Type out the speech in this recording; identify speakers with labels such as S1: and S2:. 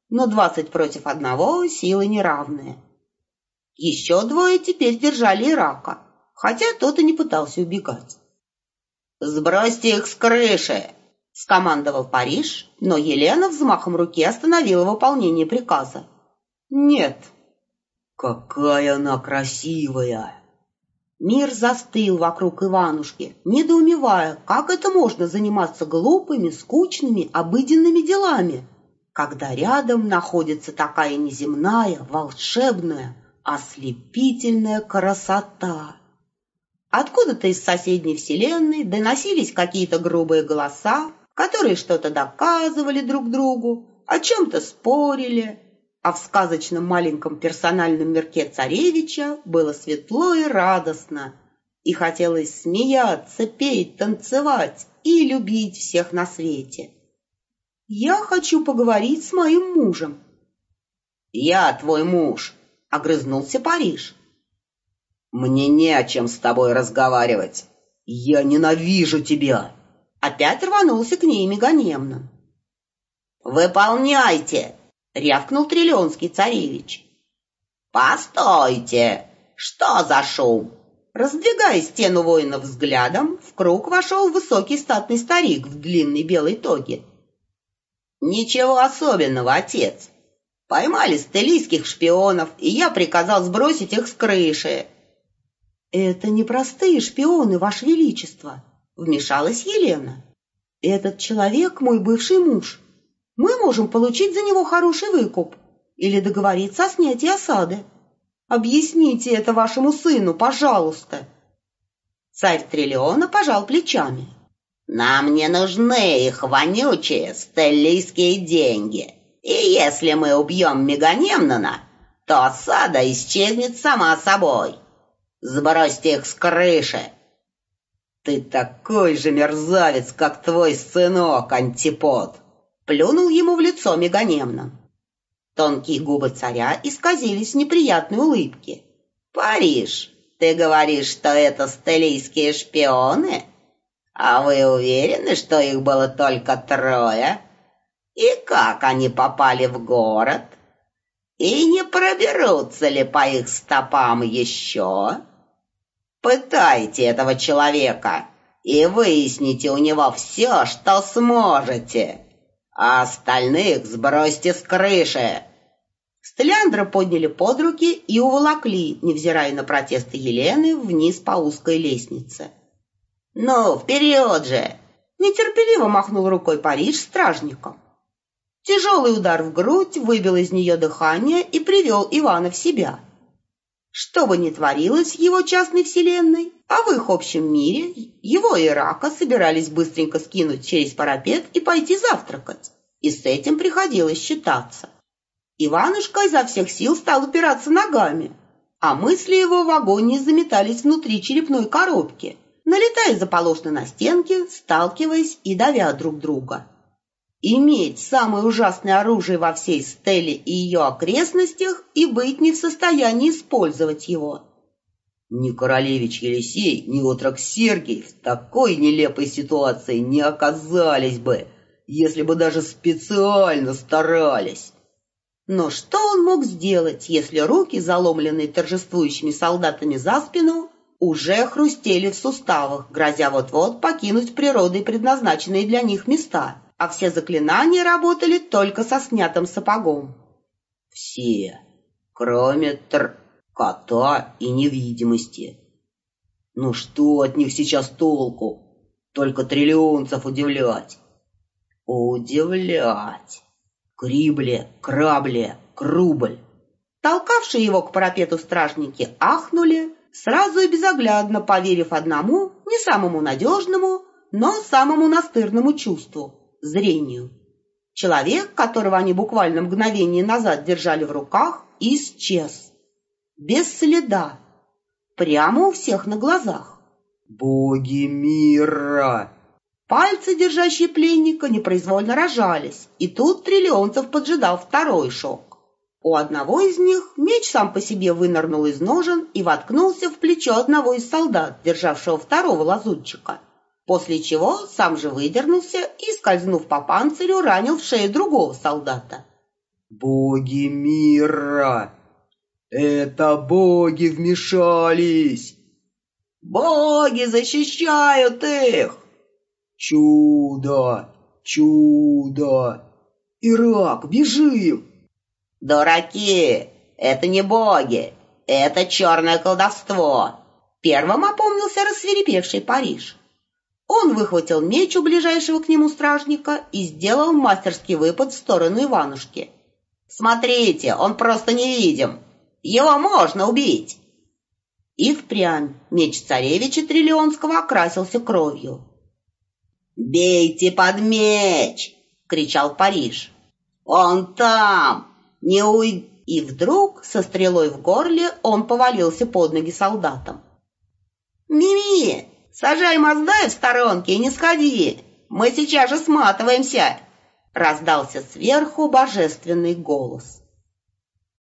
S1: но 20 против одного силы неравные. Еще двое теперь держали Ирака, хотя тот и не пытался убегать. «Сбросьте их с крыши!» — скомандовал Париж, но Елена взмахом руки остановила выполнение приказа. «Нет». «Какая она красивая!» Мир застыл вокруг Иванушки, недоумевая, как это можно заниматься глупыми, скучными, обыденными делами, когда рядом находится такая неземная, волшебная, ослепительная красота. Откуда-то из соседней вселенной доносились какие-то грубые голоса, которые что-то доказывали друг другу, о чем-то спорили, а в сказочном маленьком персональном мирке царевича было светло и радостно, и хотелось смеяться, петь, танцевать и любить всех на свете. «Я хочу поговорить с моим мужем». «Я твой муж», — огрызнулся Париж. «Мне не о чем с тобой разговаривать. Я ненавижу тебя!» Опять рванулся к ней Меганемнон. «Выполняйте!» — рявкнул Триллионский царевич. «Постойте! Что за шум?» Раздвигая стену воинов взглядом, в круг вошел высокий статный старик в длинной белой тоге. «Ничего особенного, отец. Поймали стелийских шпионов, и я приказал сбросить их с крыши». «Это не простые шпионы, Ваше Величество», — вмешалась Елена. «Этот человек мой бывший муж. Мы можем получить за него хороший выкуп или договориться о снятии осады. Объясните это вашему сыну, пожалуйста». Царь Триллиона пожал плечами. «Нам не нужны их вонючие стеллийские деньги. И если мы убьем Меганемнона, то осада исчезнет сама собой. Сбросьте их с крыши». «Ты такой же мерзавец, как твой сынок, Антипод!» Плюнул ему в лицо Меганемнон. Тонкие губы царя исказились в неприятной улыбке. «Париж, ты говоришь, что это стелийские шпионы? А вы уверены, что их было только 3? И как они попали в город? И не проберутся ли по их стопам еще? Пытайте этого человека и выясните у него все, что сможете, а остальных сбросьте с крыши». Стелляндра подняли под руки и уволокли, невзирая на протесты Елены, вниз по узкой лестнице. «Ну, вперед же!» — нетерпеливо махнул рукой Париж стражником. Тяжелый удар в грудь выбил из нее дыхание и привел Ивана в себя. Что бы ни творилось в его частной вселенной, а в их общем мире, его и Ирака собирались быстренько скинуть через парапет и пойти завтракать, и с этим приходилось считаться. Иванушка изо всех сил стал упираться ногами, а мысли его в агонии заметались внутри черепной коробки, налетая заполошно на стенки, сталкиваясь и давя друг друга. Иметь самое ужасное оружие во всей Стелле и ее окрестностях и быть не в состоянии использовать его. Ни королевич Елисей, ни отрок Сергий в такой нелепой ситуации не оказались бы, если бы даже специально старались. Но что он мог сделать, если руки, заломленные торжествующими солдатами за спину, уже хрустели в суставах, грозя вот-вот покинуть природой предназначенные для них места, а все заклинания работали только со снятым сапогом? Все, кроме кота и невидимости. Ну что от них сейчас толку? Только триллионцев удивлять. Удивлять. Крибле, крабле, крубль. Толкавшие его к парапету стражники ахнули, сразу и безоглядно поверив одному, не самому надежному, но самому настырному чувству — зрению. Человек, которого они буквально мгновение назад держали в руках, исчез. Без следа. Прямо у всех на глазах. «Боги мира!» Пальцы, держащие пленника, непроизвольно разжались, и тут триллионцев поджидал второй шок. У одного из них меч сам по себе вынырнул из ножен и воткнулся в плечо одного из солдат, державшего второго лазутчика, после чего сам же выдернулся и, скользнув по панцирю, ранил в шею другого солдата.
S2: Боги мира! Это боги вмешались!
S1: Боги защищают их!
S2: Чудо! Чудо! Ирак, бежим!
S1: Дураки! Это не боги! Это черное колдовство! Первым опомнился рассвирепевший Париж. Он выхватил меч у ближайшего к нему стражника и сделал мастерский выпад в сторону Иванушки. «Смотрите, он просто невидим! Его можно убить!» И впрямь меч царевича Триллионского окрасился кровью. «Бейте под меч!» — кричал Париж. «Он там! Не уй...» И вдруг, со стрелой в горле, он повалился под ноги солдатам. «Мими, сажай Маздаев в сторонке и не сходи! Мы сейчас же сматываемся!» — раздался сверху божественный голос.